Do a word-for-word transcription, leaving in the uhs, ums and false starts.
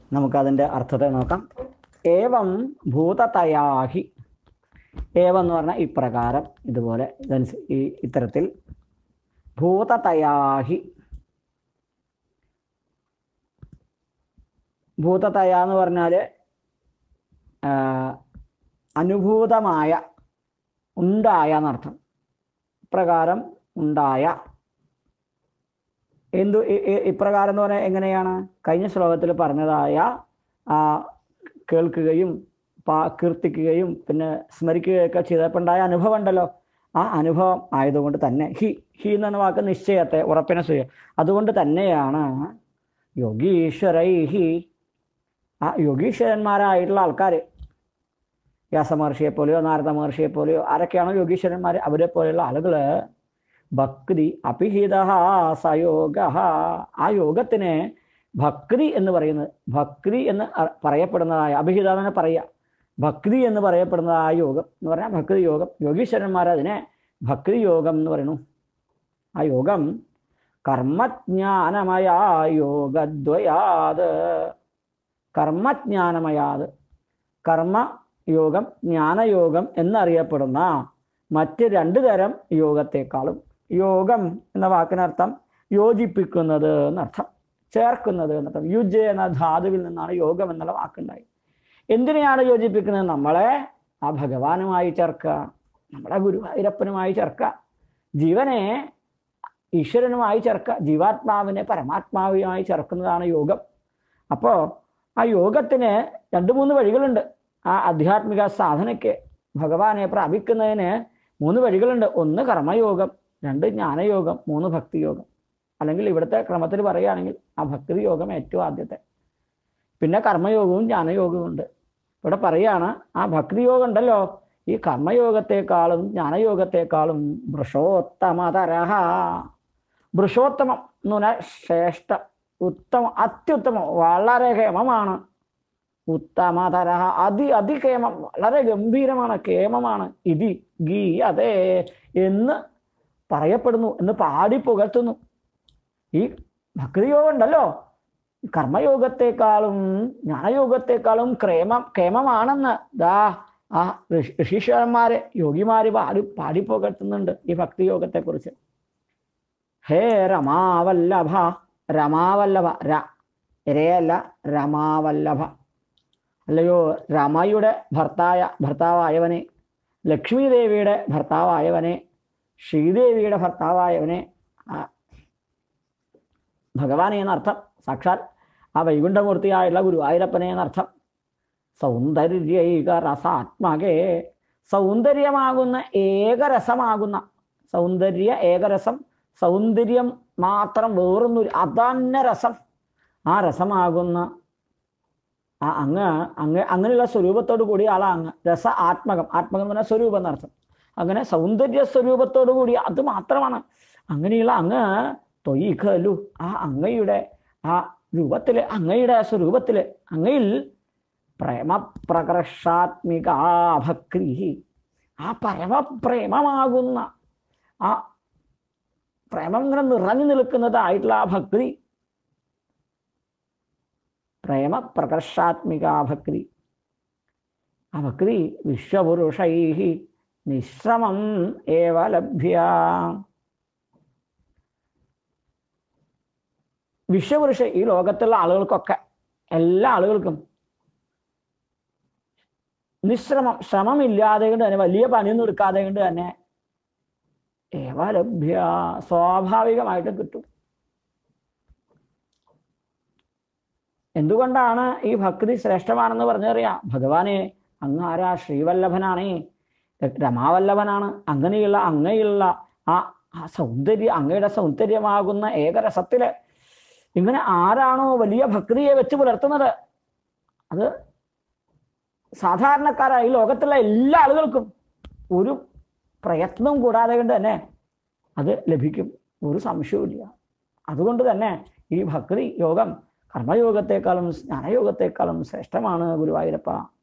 നമുക്കതിൻ്റെ അർത്ഥത്തെ നോക്കാം. ഏവം ഭൂതതയാഹി. ഏവം എന്ന് പറഞ്ഞാൽ ഇപ്രകാരം, ഇതുപോലെ ഈ ഇത്തരത്തിൽ. ഭൂതതയാഹി, ഭൂതതയ എന്ന് പറഞ്ഞാൽ അനുഭൂതമായ, ഉണ്ടായ എന്നർത്ഥം. ഇപ്രകാരം ഉണ്ടായ. എന്തു ഇപ്രകാരം എന്ന് പറഞ്ഞാൽ എങ്ങനെയാണ്? കഴിഞ്ഞ ശ്ലോകത്തിൽ പറഞ്ഞതായ ആ കേൾക്കുകയും കീർത്തിക്കുകയും പിന്നെ സ്മരിക്കുകയൊക്കെ ചെയ്തപ്പോണ്ടായ അനുഭവം ഉണ്ടല്ലോ, ആ അനുഭവം ആയതുകൊണ്ട് തന്നെ ഹി ഹി എന്ന വാക്ക് നിശ്ചയത്തെ ഉറപ്പിനെ സൂചി. അതുകൊണ്ട് തന്നെയാണ് യോഗീശ്വരൈഹി, ആ യോഗീശ്വരന്മാരായിട്ടുള്ള ആൾക്കാർ, വ്യാസമഹർഷിയെ പോലെയോ നാരദ മഹർഷിയെ പോലെയോ ആരൊക്കെയാണോ യോഗീശ്വരന്മാർ, അവരെ പോലെയുള്ള ആളുകൾ ഭക്തി അപിഹിത സയോഗ, ആ യോഗത്തിന് ഭക്തി എന്ന് പറയുന്നത്, ഭക്തി എന്ന് പറയപ്പെടുന്നതായ, അഭിഹിത എന്ന് പറയുക, ഭക്തി എന്ന് പറയപ്പെടുന്നതായ യോഗം എന്ന് പറഞ്ഞാൽ ഭക്തി യോഗം. യോഗീശ്വരന്മാർ അതിനെ ഭക്തി യോഗം എന്ന് പറയുന്നു. ആ യോഗം കർമ്മജ്ഞാനമയ യോഗദ്വയാത്, കർമ്മജ്ഞാനമയാത്, കർമ്മയോഗം ജ്ഞാനയോഗം എന്നറിയപ്പെടുന്ന മറ്റ് രണ്ട് തരം യോഗത്തെക്കാളും, യോഗം എന്ന വാക്കിനർത്ഥം യോജിപ്പിക്കുന്നത് എന്നർത്ഥം, ചേർക്കുന്നത് എന്നർത്ഥം. യുജ് എന്ന ധാതുവിൽ നിന്നാണ് യോഗം എന്നുള്ള വാക്കുണ്ടായി. എന്തിനെയാണ് യോജിപ്പിക്കുന്നത്? നമ്മളെ ആ ഭഗവാനുമായി ചേർക്കുക, നമ്മളെ ഗുരുവായൂരപ്പനുമായി ചേർക്കുക, ജീവനെ ഈശ്വരനുമായി ചേർക്കുക, ജീവാത്മാവിനെ പരമാത്മാവുമായി ചേർക്കുന്നതാണ് യോഗം. അപ്പോൾ ആ യോഗത്തിന് രണ്ട് മൂന്ന് വഴികളുണ്ട്. ആ ആധ്യാത്മിക സാധനയ്ക്ക്, ഭഗവാനെ പ്രാപിക്കുന്നതിന് മൂന്ന് വഴികളുണ്ട്. ഒന്ന് കർമ്മയോഗം, രണ്ട് ജ്ഞാനയോഗം, മൂന്ന് ഭക്തിയോഗം. അല്ലെങ്കിൽ ഇവിടുത്തെ ക്രമത്തിൽ പറയുകയാണെങ്കിൽ ആ ഭക്തി യോഗം ഏറ്റവും ആദ്യത്തെ, പിന്നെ കർമ്മയോഗവും ജ്ഞാനയോഗവും ഉണ്ട്. ഇവിടെ പറയുകയാണ് ആ ഭക്തിയോഗം ഉണ്ടല്ലോ, ഈ കർമ്മയോഗത്തെക്കാളും ജ്ഞാനയോഗത്തെക്കാളും വൃഷോത്തമതരഹ, വൃഷോത്തമം എന്ന് പറഞ്ഞാൽ ശ്രേഷ്ഠ, ഉത്തമം, അത്യുത്തമം, വളരെ കേമമാണ്. ഉത്തമതരഹ, അതി അതികേമം, വളരെ ഗംഭീരമാണ്, കേമമാണ്. ഇതി ഗീയതേ എന്ന് പറയപ്പെടുന്നു, എന്ന് പാടി പുകഴ്ത്തുന്നു. ഈ ഭക്തിയോഗം ഉണ്ടല്ലോ കർമ്മയോഗത്തെക്കാളും ജ്ഞാനയോഗത്തെക്കാളും ക്രേമം കേമമാണെന്ന് ദാ ആ ഋഷീശ്വരന്മാരെ യോഗിമാര് പാടി പാടിപ്പുകഴ്ത്തുന്നുണ്ട് ഈ ഭക്തിയോഗത്തെക്കുറിച്ച്. ഹേ രമാവല്ലഭ, രമാവല്ലഭ, ര രയല്ല രമാവല്ലഭ, അല്ലയോ രമയുടെ ഭർത്തായ ഭർത്താവായവനെ, ലക്ഷ്മി ദേവിയുടെ ഭർത്താവായവനെ, ശ്രീദേവിയുടെ ഭർത്താവായവനെ, ഭഗവാനെ എന്നർത്ഥം, സാക്ഷാൽ ആ വൈകുണ്ഠമൂർത്തിയായുള്ള ഗുരുവായൂരപ്പനെ എന്നർത്ഥം. സൗന്ദര്യൈക രസാത്മകേ, സൗന്ദര്യമാകുന്ന ഏകരസമാകുന്ന, സൗന്ദര്യ ഏകരസം, സൗന്ദര്യം മാത്രം വേറൊന്നും, അതന്നെ രസം, ആ രസമാകുന്ന ആ അങ്ങ് അങ്ങ് അങ്ങനെയുള്ള സ്വരൂപത്തോടു കൂടി ആളാ അങ്ങ്. രസ ആത്മകം, ആത്മകം എന്ന് പറഞ്ഞാൽ സ്വരൂപം എന്നർത്ഥം. അങ്ങനെ സൗന്ദര്യ സ്വരൂപത്തോടു കൂടി അത് മാത്രമാണ്. അങ്ങനെയുള്ള അങ്ങ് തൊയ്ഖലു, ആ അങ്ങയുടെ ആ രൂപത്തില്, അങ്ങയുടെ സ്വരൂപത്തില്, അങ്ങയിൽ പ്രേമപ്രകർഷാത്മിക ഭക്തി, ആ പരമപ്രേമമാകുന്ന ആ പ്രേമം ഇങ്ങനെ നിറഞ്ഞു നിൽക്കുന്നതായിട്ടുള്ള ആ ഭക്തി, പ്രേമപ്രകർഷാത്മിക ഭക്തി, ആ ഭക്തി വിശ്വപുരുഷൈ നിശ്രമം ഏവ ലഭ്യ. വിശ്വപുരുഷ, ഈ ലോകത്തുള്ള ആളുകൾക്കൊക്കെ, എല്ലാ ആളുകൾക്കും നിശ്രമം, ശ്രമമില്ലാതെ കൊണ്ട് തന്നെ, വലിയ പണിയൊന്നും എടുക്കാതെ കൊണ്ട് തന്നെ ഏവ ലഭ്യ, സ്വാഭാവികമായിട്ട് കിട്ടും. എന്തുകൊണ്ടാണ് ഈ ഭക്തി ശ്രേഷ്ഠമാണെന്ന് പറഞ്ഞറിയാം? ഭഗവാനെ അങ്ങ് ആരാ? ശ്രീവല്ലഭനാണേ, രമാവല്ലഭനാണ്. അങ്ങനെയുള്ള അങ്ങയുള്ള ആ ആ സൗന്ദര്യം, അങ്ങയുടെ സൗന്ദര്യമാകുന്ന ഏകരസത്തില് ഇങ്ങനെ ആരാണോ വലിയ ഭക്തിയെ വെച്ച് പുലർത്തുന്നത്, അത് സാധാരണക്കാരായ ഈ ലോകത്തുള്ള എല്ലാ ആളുകൾക്കും ഒരു പ്രയത്നവും കൂടാതെ കൊണ്ട് തന്നെ അത് ലഭിക്കും, ഒരു സംശയവുമില്ല. അതുകൊണ്ട് തന്നെ ഈ ഭക്തി യോഗം കർമ്മയോഗത്തെക്കാളും ജ്ഞാനയോഗത്തെക്കാളും ശ്രേഷ്ഠമാണ് ഗുരുവായൂരപ്പ.